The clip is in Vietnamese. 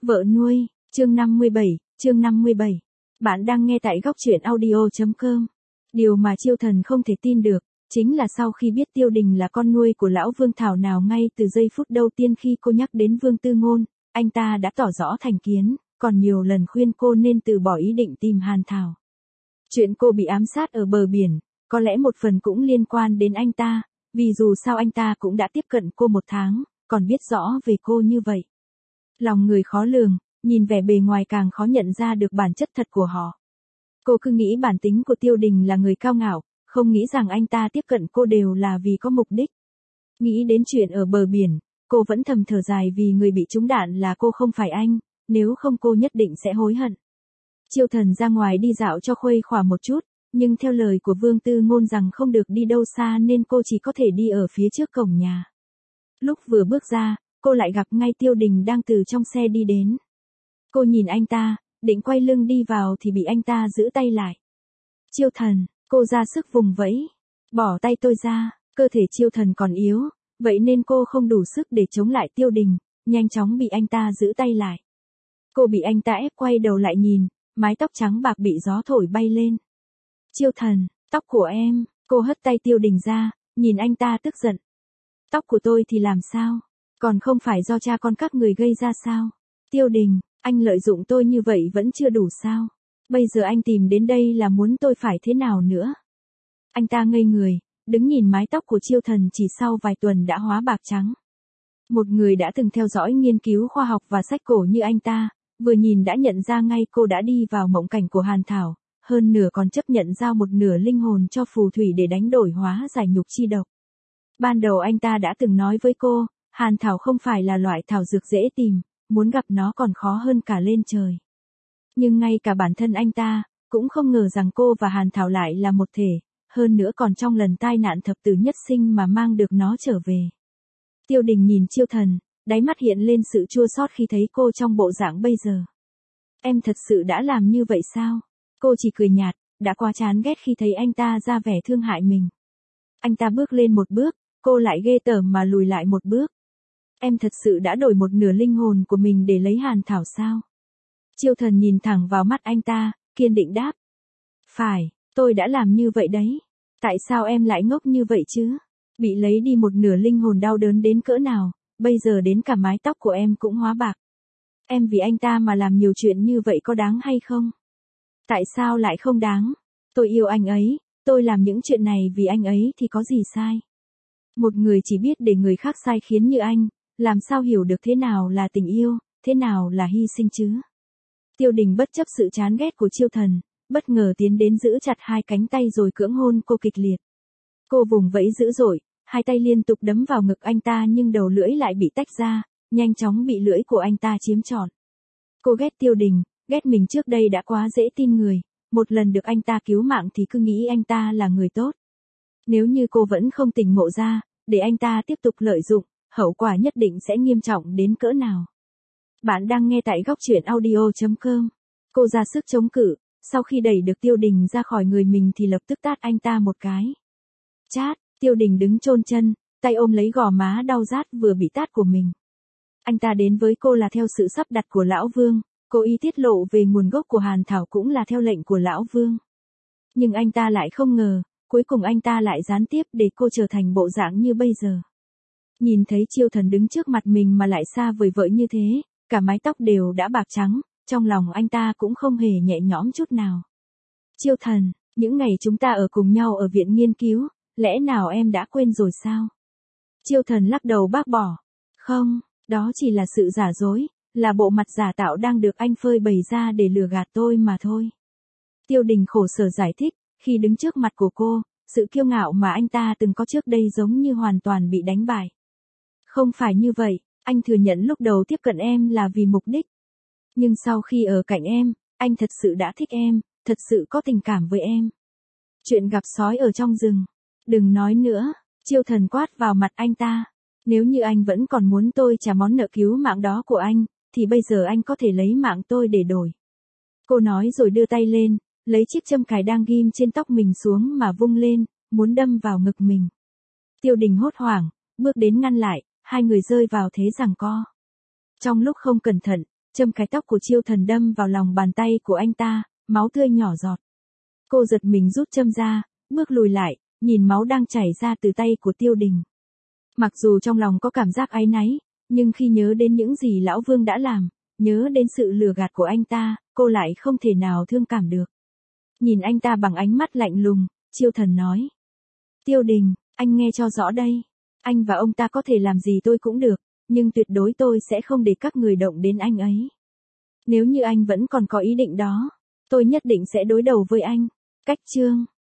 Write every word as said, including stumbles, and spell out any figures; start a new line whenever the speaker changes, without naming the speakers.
Vợ nuôi, chương năm mươi bảy, chương năm mươi bảy. Bạn đang nghe tại góc truyện audio chấm com. Điều mà Chiêu Thần không thể tin được, chính là sau khi biết Tiêu Đình là con nuôi của lão Vương Thảo nào ngay từ giây phút đầu tiên khi cô nhắc đến Vương Tư Ngôn, anh ta đã tỏ rõ thành kiến, còn nhiều lần khuyên cô nên từ bỏ ý định tìm Hàn Thảo. Chuyện cô bị ám sát ở bờ biển, có lẽ một phần cũng liên quan đến anh ta, vì dù sao anh ta cũng đã tiếp cận cô một tháng, còn biết rõ về cô như vậy. Lòng người khó lường, nhìn vẻ bề ngoài càng khó nhận ra được bản chất thật của họ. Cô cứ nghĩ bản tính của Tiêu Đình là người cao ngạo, không nghĩ rằng anh ta tiếp cận cô đều là vì có mục đích. Nghĩ đến chuyện ở bờ biển, cô vẫn thầm thở dài vì người bị trúng đạn là cô không phải anh, nếu không cô nhất định sẽ hối hận. Chiêu Thần ra ngoài đi dạo cho khuây khỏa một chút, nhưng theo lời của Vương Tư Ngôn rằng không được đi đâu xa nên cô chỉ có thể đi ở phía trước cổng nhà. Lúc vừa bước ra, cô lại gặp ngay Tiêu Đình đang từ trong xe đi đến. Cô nhìn anh ta, định quay lưng đi vào thì bị anh ta giữ tay lại. Chiêu Thần, cô ra sức vùng vẫy. Bỏ tay tôi ra, cơ thể Chiêu Thần còn yếu, vậy nên cô không đủ sức để chống lại Tiêu Đình, nhanh chóng bị anh ta giữ tay lại. Cô bị anh ta ép quay đầu lại nhìn, mái tóc trắng bạc bị gió thổi bay lên. Chiêu Thần, tóc của em, cô hất tay Tiêu Đình ra, nhìn anh ta tức giận. Tóc của tôi thì làm sao? Còn không phải do cha con các người gây ra sao? Tiêu Đình, anh lợi dụng tôi như vậy vẫn chưa đủ sao? Bây giờ anh tìm đến đây là muốn tôi phải thế nào nữa? Anh ta ngây người, đứng nhìn mái tóc của Chiêu Thần chỉ sau vài tuần đã hóa bạc trắng. Một người đã từng theo dõi nghiên cứu khoa học và sách cổ như anh ta, vừa nhìn đã nhận ra ngay cô đã đi vào mộng cảnh của Hàn Thảo, hơn nửa còn chấp nhận giao một nửa linh hồn cho phù thủy để đánh đổi hóa giải nhục chi độc. Ban đầu anh ta đã từng nói với cô, Hàn Thảo không phải là loại thảo dược dễ tìm, muốn gặp nó còn khó hơn cả lên trời. Nhưng ngay cả bản thân anh ta, cũng không ngờ rằng cô và Hàn Thảo lại là một thể, hơn nữa còn trong lần tai nạn thập tử nhất sinh mà mang được nó trở về. Tiêu Đình nhìn Chiêu Thần, đáy mắt hiện lên sự chua xót khi thấy cô trong bộ dạng bây giờ. Em thật sự đã làm như vậy sao? Cô chỉ cười nhạt, đã quá chán ghét khi thấy anh ta ra vẻ thương hại mình. Anh ta bước lên một bước, cô lại ghê tởm mà lùi lại một bước. Em thật sự đã đổi một nửa linh hồn của mình để lấy Hàn Thảo sao? Chiêu Thần nhìn thẳng vào mắt anh ta, kiên định đáp. Phải, tôi đã làm như vậy đấy. Tại sao em lại ngốc như vậy chứ? Bị lấy đi một nửa linh hồn đau đớn đến cỡ nào, bây giờ đến cả mái tóc của em cũng hóa bạc. Em vì anh ta mà làm nhiều chuyện như vậy có đáng hay không? Tại sao lại không đáng? Tôi yêu anh ấy, tôi làm những chuyện này vì anh ấy thì có gì sai? Một người chỉ biết để người khác sai khiến như anh, làm sao hiểu được thế nào là tình yêu, thế nào là hy sinh chứ? Tiêu Đình bất chấp sự chán ghét của Chiêu Thần, bất ngờ tiến đến giữ chặt hai cánh tay rồi cưỡng hôn cô kịch liệt. Cô vùng vẫy dữ dội, hai tay liên tục đấm vào ngực anh ta nhưng đầu lưỡi lại bị tách ra, nhanh chóng bị lưỡi của anh ta chiếm trọn. Cô ghét Tiêu Đình, ghét mình trước đây đã quá dễ tin người, một lần được anh ta cứu mạng thì cứ nghĩ anh ta là người tốt. Nếu như cô vẫn không tỉnh ngộ ra, để anh ta tiếp tục lợi dụng, hậu quả nhất định sẽ nghiêm trọng đến cỡ nào. Bạn đang nghe tại góc truyện audio chấm com. Cô ra sức chống cự, sau khi đẩy được Tiêu Đình ra khỏi người mình thì lập tức tát anh ta một cái. Chát, Tiêu Đình đứng chôn chân, tay ôm lấy gò má đau rát vừa bị tát của mình. Anh ta đến với cô là theo sự sắp đặt của Lão Vương, cố ý tiết lộ về nguồn gốc của Hàn Thảo cũng là theo lệnh của Lão Vương. Nhưng anh ta lại không ngờ, cuối cùng anh ta lại gián tiếp để cô trở thành bộ dạng như bây giờ. Nhìn thấy Chiêu Thần đứng trước mặt mình mà lại xa vời vợi như thế, cả mái tóc đều đã bạc trắng, trong lòng anh ta cũng không hề nhẹ nhõm chút nào. Chiêu Thần, những ngày chúng ta ở cùng nhau ở viện nghiên cứu, lẽ nào em đã quên rồi sao? Chiêu Thần lắc đầu bác bỏ. Không, đó chỉ là sự giả dối, là bộ mặt giả tạo đang được anh phơi bày ra để lừa gạt tôi mà thôi. Tiêu Đình khổ sở giải thích, khi đứng trước mặt của cô, sự kiêu ngạo mà anh ta từng có trước đây giống như hoàn toàn bị đánh bại. Không phải như vậy, anh thừa nhận lúc đầu tiếp cận em là vì mục đích. Nhưng sau khi ở cạnh em, anh thật sự đã thích em, thật sự có tình cảm với em. Chuyện gặp sói ở trong rừng. Đừng nói nữa, Chiêu Thần quát vào mặt anh ta. Nếu như anh vẫn còn muốn tôi trả món nợ cứu mạng đó của anh, thì bây giờ anh có thể lấy mạng tôi để đổi. Cô nói rồi đưa tay lên, lấy chiếc châm cài đang ghim trên tóc mình xuống mà vung lên, muốn đâm vào ngực mình. Tiêu Đình hốt hoảng, bước đến ngăn lại, hai người rơi vào thế giằng co. Trong lúc không cẩn thận, châm cái tóc của Chiêu Thần đâm vào lòng bàn tay của anh ta, máu tươi nhỏ giọt. Cô giật mình rút châm ra, bước lùi lại, nhìn máu đang chảy ra từ tay của Tiêu Đình. Mặc dù trong lòng có cảm giác áy náy, nhưng khi nhớ đến những gì Lão Vương đã làm, nhớ đến sự lừa gạt của anh ta, cô lại không thể nào thương cảm được. Nhìn anh ta bằng ánh mắt lạnh lùng, Chiêu Thần nói. Tiêu Đình, anh nghe cho rõ đây. Anh và ông ta có thể làm gì tôi cũng được, nhưng tuyệt đối tôi sẽ không để các người động đến anh ấy. Nếu như anh vẫn còn có ý định đó, tôi nhất định sẽ đối đầu với anh. Cách chương